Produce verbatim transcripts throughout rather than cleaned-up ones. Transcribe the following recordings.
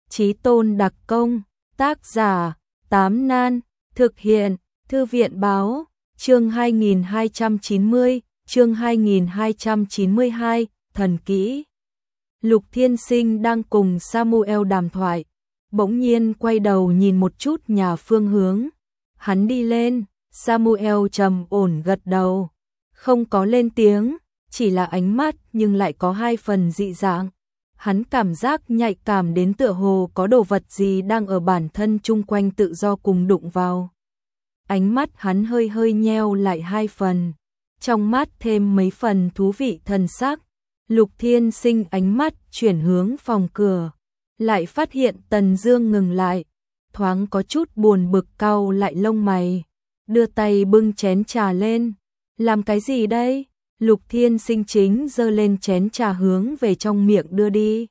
Chí tôn đặc công, tác giả, Tám Nan, thực hiện, Thư viện báo, chương hai nghìn hai trăm chín mươi, chương hai nghìn hai trăm chín mươi hai, thần kỹ. Lục Thiên Sinh đang cùng Samuel đàm thoại, bỗng nhiên quay đầu nhìn một chút nhà phương hướng. Hắn đi lên, Samuel trầm ổn gật đầu, không có lên tiếng, chỉ là ánh mắt nhưng lại có hai phần dị dạng. Hắn cảm giác nhạy cảm đến tựa hồ có đồ vật gì đang ở bản thân chung quanh tự do cùng đụng vào. Ánh mắt hắn hơi hơi nheo lại hai phần, trong mắt thêm mấy phần thú vị thần sắc. Lục Thiên Sinh ánh mắt chuyển hướng phòng cửa, lại phát hiện Tần Dương ngừng lại, thoáng có chút buồn bực cau lại lông mày, đưa tay bưng chén trà lên. Làm cái gì đây? Lục Thiên Sinh chính giơ lên chén trà hướng về trong miệng đưa đi.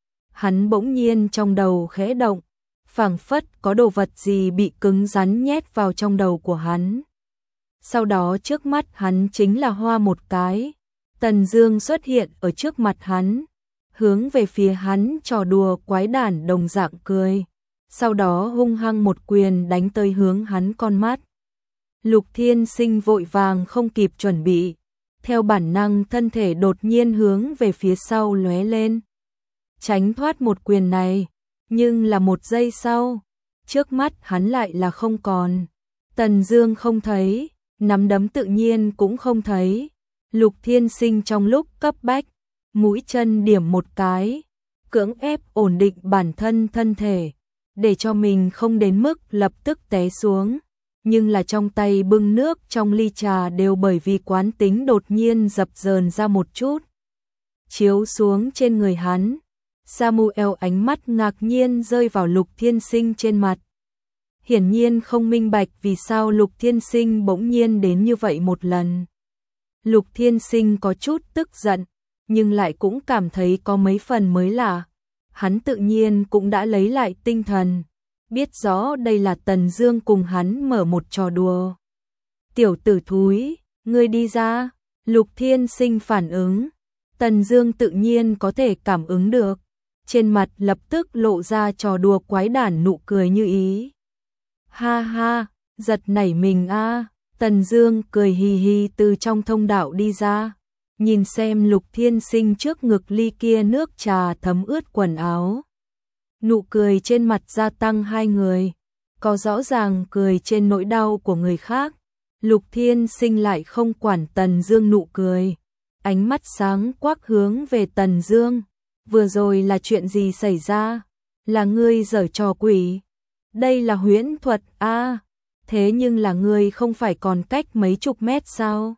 Hắn bỗng nhiên trong đầu khẽ động, phảng phất có đồ vật gì bị cứng rắn nhét vào trong đầu của hắn. Sau đó trước mắt hắn chính là hoa một cái, Tần Dương xuất hiện ở trước mặt hắn, hướng về phía hắn trò đùa quái đản đồng dạng cười, sau đó hung hăng một quyền đánh tới hướng hắn con mắt. Lục Thiên Sinh vội vàng không kịp chuẩn bị, theo bản năng thân thể đột nhiên hướng về phía sau lóe lên, tránh thoát một quyền này, nhưng là một giây sau, trước mắt hắn lại là không còn. Tần Dương không thấy, nắm đấm tự nhiên cũng không thấy. Lục Thiên Sinh trong lúc cấp bách, mũi chân điểm một cái, cưỡng ép ổn định bản thân thân thể, để cho mình không đến mức lập tức té xuống. Nhưng là trong tay bưng nước trong ly trà đều bởi vì quán tính đột nhiên dập dờn ra một chút, chiếu xuống trên người hắn. Samuel ánh mắt ngạc nhiên rơi vào Lục Thiên Sinh trên mặt. Hiển nhiên không minh bạch vì sao Lục Thiên Sinh bỗng nhiên đến như vậy một lần. Lục Thiên Sinh có chút tức giận, nhưng lại cũng cảm thấy có mấy phần mới lạ. Hắn tự nhiên cũng đã lấy lại tinh thần, biết rõ đây là Tần Dương cùng hắn mở một trò đùa. Tiểu tử thúi, ngươi đi ra. Lục Thiên Sinh phản ứng, Tần Dương tự nhiên có thể cảm ứng được, trên mặt lập tức lộ ra trò đùa quái đản nụ cười như ý. Ha ha, giật nảy mình a. À. Tần Dương cười hì hì từ trong thông đạo đi ra, nhìn xem Lục Thiên Sinh trước ngực ly kia nước trà thấm ướt quần áo. Nụ cười trên mặt gia tăng hai người, có rõ ràng cười trên nỗi đau của người khác. Lục Thiên Sinh lại không quản Tần Dương nụ cười, ánh mắt sáng quắc hướng về Tần Dương. Vừa rồi là chuyện gì xảy ra? Là ngươi giở trò quỷ? Đây là huyễn thuật a? À, thế nhưng là ngươi không phải còn cách mấy chục mét sao?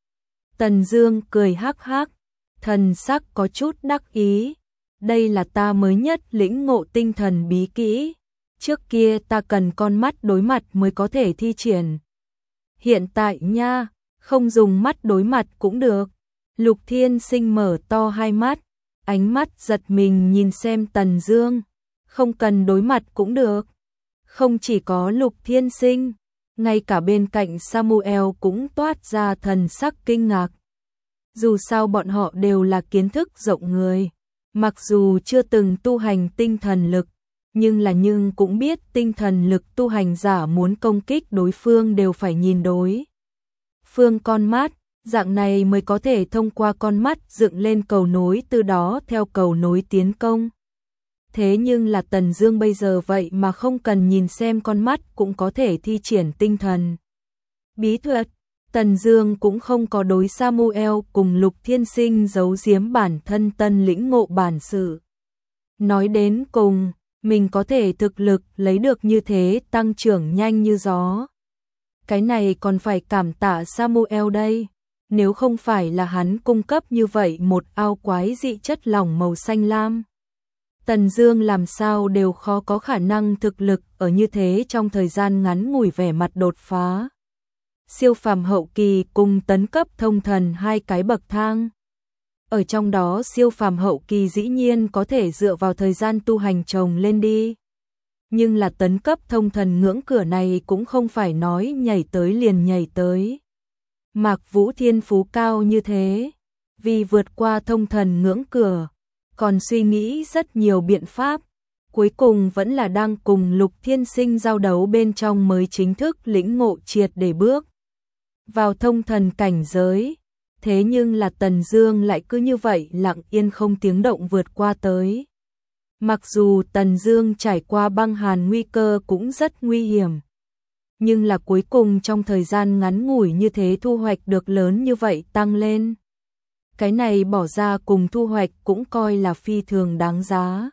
Tần Dương cười hắc hắc, thần sắc có chút đắc ý. Đây là ta mới nhất lĩnh ngộ tinh thần bí kỹ, trước kia ta cần con mắt đối mặt mới có thể thi triển. Hiện tại nha, không dùng mắt đối mặt cũng được. Lục Thiên Sinh mở to hai mắt, ánh mắt giật mình nhìn xem Tần Dương. Không cần đối mặt cũng được. Không chỉ có Lục Thiên Sinh, ngay cả bên cạnh Samuel cũng toát ra thần sắc kinh ngạc. Dù sao bọn họ đều là kiến thức rộng người, mặc dù chưa từng tu hành tinh thần lực, nhưng là nhưng cũng biết tinh thần lực tu hành giả muốn công kích đối phương đều phải nhìn đối phương con mắt, dạng này mới có thể thông qua con mắt dựng lên cầu nối, từ đó theo cầu nối tiến công. Thế nhưng là Tần Dương bây giờ vậy mà không cần nhìn xem con mắt cũng có thể thi triển tinh thần bí thuật. Tần Dương cũng không có đối Samuel cùng Lục Thiên Sinh giấu giếm bản thân tân lĩnh ngộ bản sự. Nói đến cùng, mình có thể thực lực lấy được như thế tăng trưởng nhanh như gió. Cái này còn phải cảm tạ Samuel đây, nếu không phải là hắn cung cấp như vậy một ao quái dị chất lỏng màu xanh lam, Tần Dương làm sao đều khó có khả năng thực lực ở như thế trong thời gian ngắn ngủi vẻ mặt đột phá. Siêu phàm hậu kỳ cùng tấn cấp thông thần hai cái bậc thang. Ở trong đó siêu phàm hậu kỳ dĩ nhiên có thể dựa vào thời gian tu hành chồng lên đi. Nhưng là tấn cấp thông thần ngưỡng cửa này cũng không phải nói nhảy tới liền nhảy tới. Mạc Vũ thiên phú cao như thế, vì vượt qua thông thần ngưỡng cửa, còn suy nghĩ rất nhiều biện pháp. cuối cùng vẫn là đang cùng Lục Thiên Sinh giao đấu bên trong mới chính thức lĩnh ngộ triệt để bước vào thông thần cảnh giới. Thế nhưng là Tần Dương lại cứ như vậy lặng yên không tiếng động vượt qua tới. Mặc dù Tần Dương trải qua băng hàn nguy cơ cũng rất nguy hiểm, nhưng là cuối cùng trong thời gian ngắn ngủi như thế thu hoạch được lớn như vậy tăng lên. Cái này bỏ ra cùng thu hoạch cũng coi là phi thường đáng giá.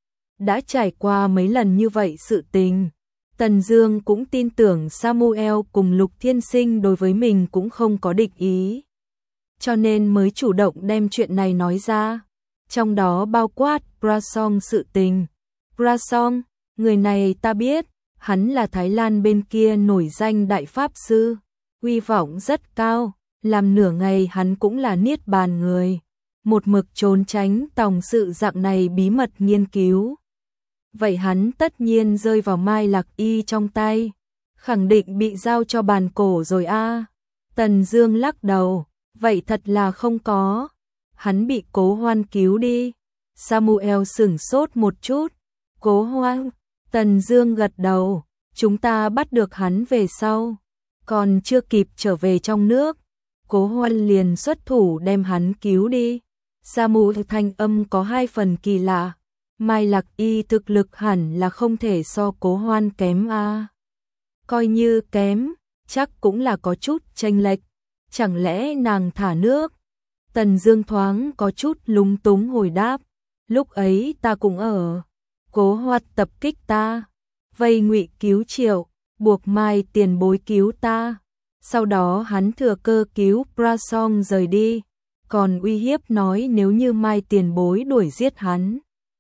Đã trải qua mấy lần như vậy sự tình, Tần Dương cũng tin tưởng Samuel cùng Lục Thiên Sinh đối với mình cũng không có địch ý, cho nên mới chủ động đem chuyện này nói ra, trong đó bao quát Prasong sự tình. Prasong, người này ta biết, hắn là Thái Lan bên kia nổi danh đại pháp sư, uy vọng rất cao, làm nửa ngày hắn cũng là niết bàn người, một mực trốn tránh tòng sự dạng này bí mật nghiên cứu. Vậy hắn tất nhiên rơi vào Mai Lạc Y trong tay, khẳng định bị giao cho bàn cổ rồi a. À. Tần Dương lắc đầu, vậy thật là không có, hắn bị Cố Hoan cứu đi. Samuel sững sốt một chút, Cố Hoan? Tần Dương gật đầu, chúng ta bắt được hắn về sau, còn chưa kịp trở về trong nước, Cố Hoan liền xuất thủ đem hắn cứu đi. Samuel thanh âm có hai phần kỳ lạ. Mai Lạc Y thực lực hẳn là không thể so Cố Hoan kém a. À. Coi như kém, chắc cũng là có chút chênh lệch, chẳng lẽ nàng thả nước? Tần Dương thoáng có chút lúng túng hồi đáp, lúc ấy ta cũng ở. Cố Hoan tập kích ta, vây ngụy cứu Triệu, buộc Mai tiền bối cứu ta. Sau đó hắn thừa cơ cứu Prasong rời đi, còn uy hiếp nói nếu như Mai tiền bối đuổi giết hắn,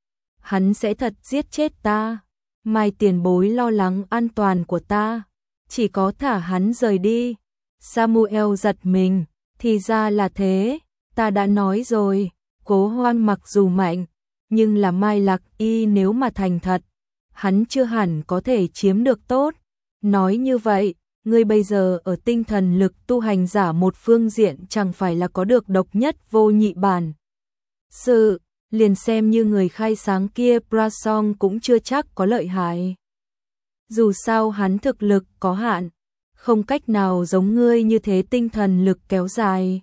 hắn sẽ thật giết chết ta. Mai tiền bối lo lắng an toàn của ta, chỉ có thả hắn rời đi. Samuel giật mình, thì ra là thế, ta đã nói rồi, Cố Hoan mặc dù mạnh, nhưng là Mai Lạc Y nếu mà thành thật, hắn chưa hẳn có thể chiếm được tốt. Nói như vậy, ngươi bây giờ ở tinh thần lực tu hành giả một phương diện chẳng phải là có được độc nhất vô nhị bản sự, liền xem như người khai sáng kia Prasong cũng chưa chắc có lợi hại. Dù sao hắn thực lực có hạn, không cách nào giống ngươi như thế tinh thần lực kéo dài.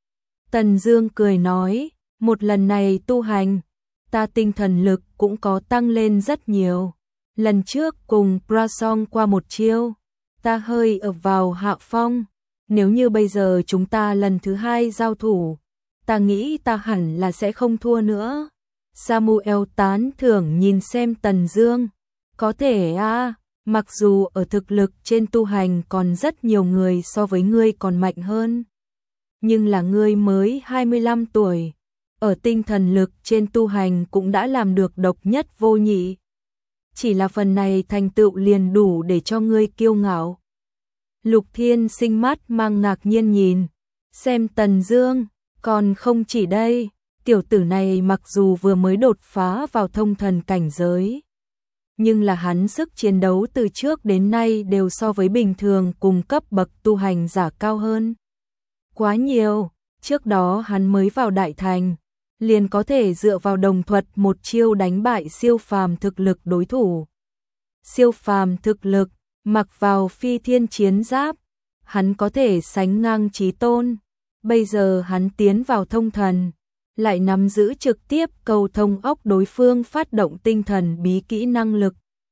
Tần Dương cười nói, một lần này tu hành, ta tinh thần lực cũng có tăng lên rất nhiều. Lần trước cùng Prasong qua một chiêu, ta hơi ập vào hạ phong, nếu như bây giờ chúng ta lần thứ hai giao thủ, ta nghĩ ta hẳn là sẽ không thua nữa. Samuel tán thưởng nhìn xem Tần Dương, có thể a, à, mặc dù ở thực lực trên tu hành còn rất nhiều người so với ngươi còn mạnh hơn, nhưng là ngươi mới hai mươi lăm tuổi, ở tinh thần lực trên tu hành cũng đã làm được độc nhất vô nhị. Chỉ là phần này thành tựu liền đủ để cho ngươi kiêu ngạo. Lục Thiên Sinh mắt mang ngạc nhiên nhìn xem Tần Dương, còn không chỉ đây, tiểu tử này mặc dù vừa mới đột phá vào thông thần cảnh giới, nhưng là hắn sức chiến đấu từ trước đến nay đều so với bình thường cùng cấp bậc tu hành giả cao hơn quá nhiều. Trước đó hắn mới vào đại thành, liền có thể dựa vào đồng thuật một chiêu đánh bại siêu phàm thực lực đối thủ. Siêu phàm thực lực, mặc vào phi thiên chiến giáp, hắn có thể sánh ngang chí tôn. Bây giờ hắn tiến vào thông thần, lại nắm giữ trực tiếp cầu thông óc đối phương phát động tinh thần bí kỹ năng lực.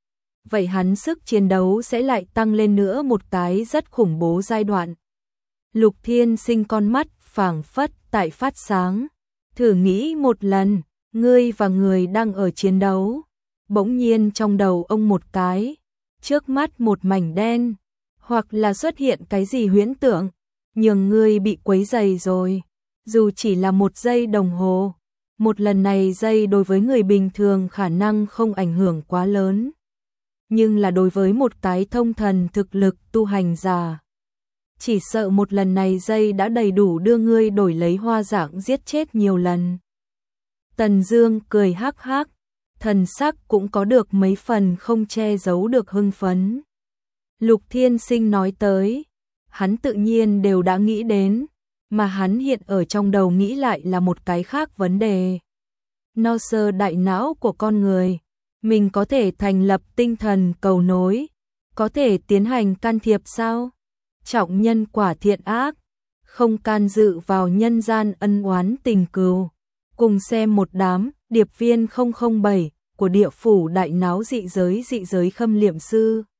Vậy hắn sức chiến đấu sẽ lại tăng lên nữa một cái rất khủng bố giai đoạn. Lục Thiên Sinh con mắt phảng phất tại phát sáng. Thử nghĩ một lần, ngươi và người đang ở chiến đấu, bỗng nhiên trong đầu ông một cái, trước mắt một mảnh đen, hoặc là xuất hiện cái gì huyễn tượng, nhường ngươi bị quấy rầy rồi, dù chỉ là một giây đồng hồ. Một lần này giây đối với người bình thường khả năng không ảnh hưởng quá lớn, nhưng là đối với một cái thông thần thực lực tu hành giả, chỉ sợ một lần này giây đã đầy đủ đưa ngươi đổi lấy hoa dạng giết chết nhiều lần. Tần Dương cười hắc hắc, thần sắc cũng có được mấy phần không che giấu được hưng phấn. Lục Thiên Sinh nói tới, hắn tự nhiên đều đã nghĩ đến, mà hắn hiện ở trong đầu nghĩ lại là một cái khác vấn đề. No sơ đại não của con người, mình có thể thành lập tinh thần cầu nối, có thể tiến hành can thiệp sao? Trọng nhân quả thiện ác, không can dự vào nhân gian ân oán tình cừu. Cùng xem một đám điệp viên không không bảy của địa phủ đại náo dị giới dị giới Khâm Liệm Sư.